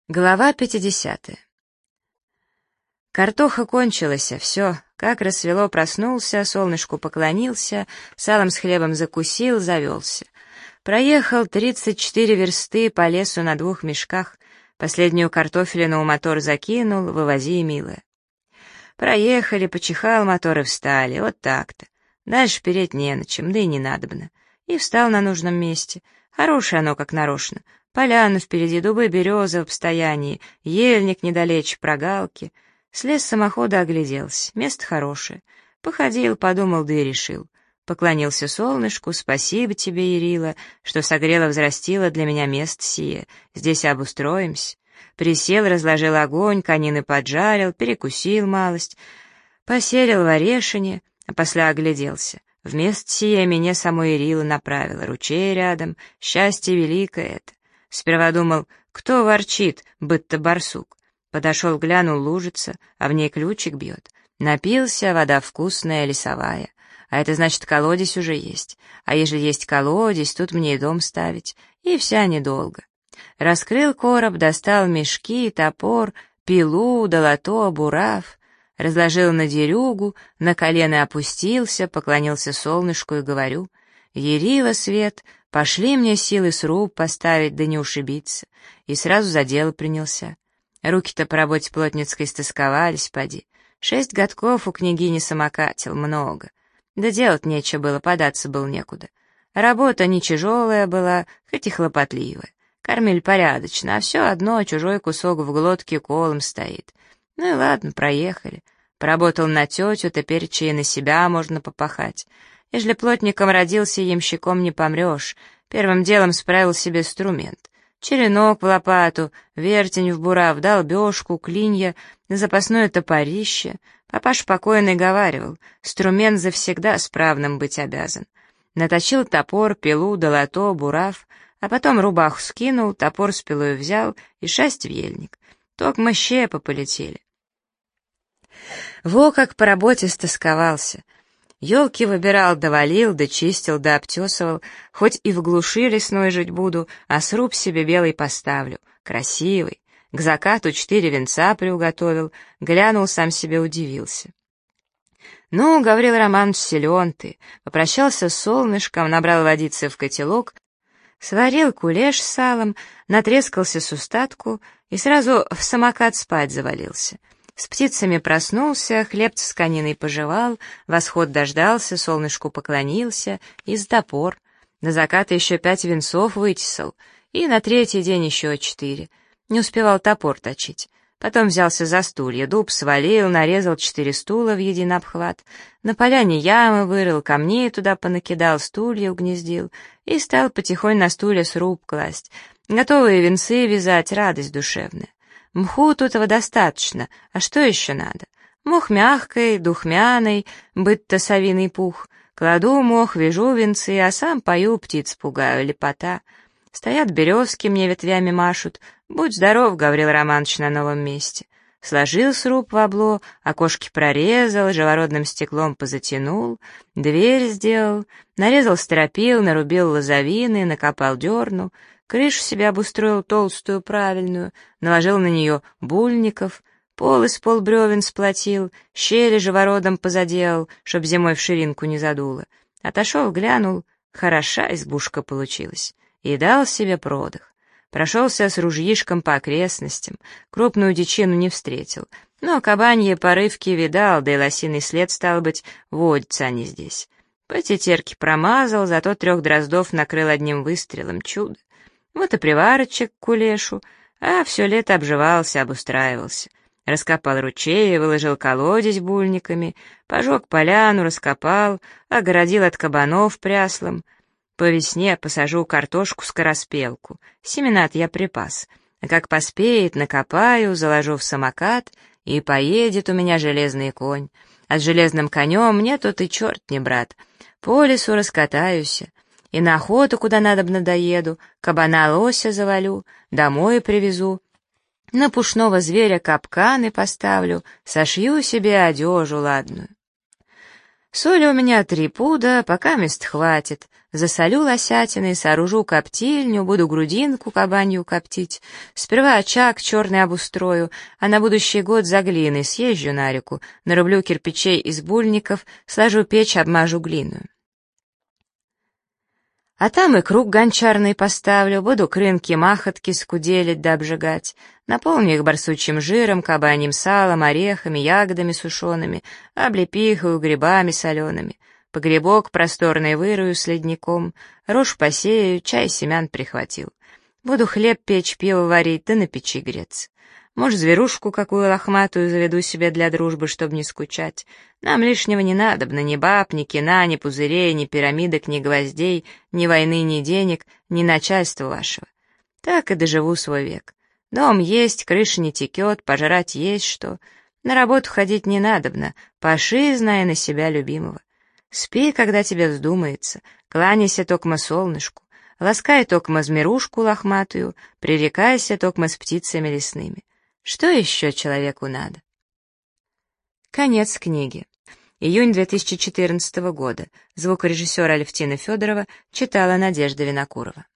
Глава 50. Картоха кончилась, все. Как рассвело, проснулся, солнышку поклонился, салом с хлебом закусил, завелся. Проехал 34 версты по лесу на 2 мешках, последнюю картофелину у мотор закинул, вывози, милая. Проехали, почихал мотор и встали, вот так-то. Дальше переть не на чем, да и не надобно. И встал на нужном месте. Хорошее оно, как нарочно. Поляна впереди, дубы, березы в обстоянии, ельник недалече, прогалки. Слез с самохода, огляделся. Место хорошее. Походил, подумал, да и решил. Поклонился солнышку, спасибо тебе, Ярила, что согрела-взрастила для меня место сие. Здесь обустроимся. Присел, разложил огонь, конины поджарил, перекусил малость, поселил в орешине, а после огляделся. Вместо сие меня само Ярила направила, ручей рядом, счастье великое это. Сперва думал, кто ворчит, будто барсук. Подошел, глянул, лужица, а в ней ключик бьет. Напился, вода вкусная, лесовая. А это значит, колодец уже есть. А ежели есть колодец, тут мне и дом ставить. И вся недолго. Раскрыл короб, достал мешки, топор, пилу, долото, бурав. Разложил на дерюгу, на колено опустился, поклонился солнышку и говорю: «Ярила, свет, пошли мне силы сруб поставить, да не ушибиться». И сразу за дело принялся. Руки-то по работе плотницкой стосковались, поди. 6 годков у княгини самокатил, много. Да делать нечего было, податься было некуда. Работа не тяжелая была, хоть и хлопотливая. Кормили порядочно, а все одно чужой кусок в глотке колом стоит. Ну и ладно, проехали. Поработал на тетю, теперь чей на себя можно попахать. Ежели плотником родился, ямщиком не помрешь. Первым делом справил себе инструмент. Черенок в лопату, вертень в бурав, долбежку, клинья, запасное топорище. Папаш покойный говаривал, инструмент завсегда справным быть обязан. Наточил топор, пилу, долото, бурав, а потом рубаху скинул, топор с пилой взял и шасть в ельник. Токмо щепы полетели. Во как по работе стосковался. Елки выбирал, да валил, да чистил, да обтесывал. Хоть и в глуши лесной жить буду, а сруб себе белый поставлю. Красивый. К закату 4 венца приуготовил. Глянул, сам себе удивился. «Ну, Гаврил Романович, силен ты». Попрощался с солнышком, набрал водицы в котелок, сварил кулеш с салом, натрескался с устатку и сразу в самокат спать завалился. С птицами проснулся, хлебца с кониной пожевал, восход дождался, солнышку поклонился и с топор. На закат еще 5 венцов вытесал, и на 3-й день еще 4. Не успевал топор точить. Потом взялся за стулья, дуб свалил, нарезал 4 стула в единый обхват. На поляне ямы вырыл, камней туда понакидал, стулья угнездил и стал потихонь на стулья сруб класть. Готовые венцы вязать, радость душевная. Мху тут его достаточно, а что еще надо? Мох мягкий, духмяный, быть-то совиный пух. Кладу мох, вяжу венцы, а сам пою, птиц пугаю, лепота. Стоят березки, мне ветвями машут. Будь здоров, Гаврил Романович, на новом месте. Сложил сруб в обло, окошки прорезал, живородным стеклом позатянул, дверь сделал, нарезал стропил, нарубил лозовины, накопал дерну, крышу себе обустроил толстую, правильную, наложил на нее бульников, пол из полбревен сплотил, щели живородом позаделал, чтоб зимой в ширинку не задуло. Отошел, глянул, хороша избушка получилась, и дал себе продых. Прошелся с ружьишком по окрестностям, крупную дичину не встретил, но кабаньи порывки видал, да и лосиный след, стал быть, водятся они здесь. По тетерке промазал, зато 3 дроздов накрыл одним выстрелом, чудо. Вот и приварочек к кулешу, а все лето обживался, обустраивался. Раскопал ручей, выложил колодец бульниками, пожег поляну, раскопал, огородил от кабанов пряслом. По весне посажу картошку-скороспелку, семена-то я припас, а как поспеет, накопаю, заложу в самокат, и поедет у меня железный конь. А с железным конем мне тут и черт не брат, по лесу раскатаюсь, и на охоту куда надобно доеду, кабана-лося завалю, домой привезу, на пушного зверя капканы поставлю, сошью себе одежу ладную. Соли у меня 3 пуда, пока мест хватит. Засолю лосятины, сооружу коптильню, буду грудинку кабанью коптить. Сперва очаг черный обустрою, а на будущий год за глиной съезжу на реку, нарублю кирпичей из бульников, сложу печь, обмажу глиную. А там и круг гончарный поставлю, буду крынки-махотки скуделить да обжигать, наполню их барсучьим жиром, кабаньим салом, орехами, ягодами сушеными, облепихою, грибами солеными. Погребок просторный вырую с ледником, рожь посею, чай семян прихватил. Буду хлеб печь, пиво варить, да на печи греться. Может, зверушку какую лохматую заведу себе для дружбы, чтобы не скучать. Нам лишнего не надобно, ни баб, ни кина, ни пузырей, ни пирамидок, ни гвоздей, ни войны, ни денег, ни начальства вашего. Так и доживу свой век. Дом есть, крыша не текет, пожрать есть что. На работу ходить не надобно, паши, зная на себя любимого. Спи, когда тебе вздумается, кланяйся токмо солнышку, ласкай токмо змеюшку лохматую, пререкайся токмо с птицами лесными. Что еще человеку надо? Конец книги. Июнь 2014 года. Звукорежиссер Алевтина Федорова читала Надежда Винокурова.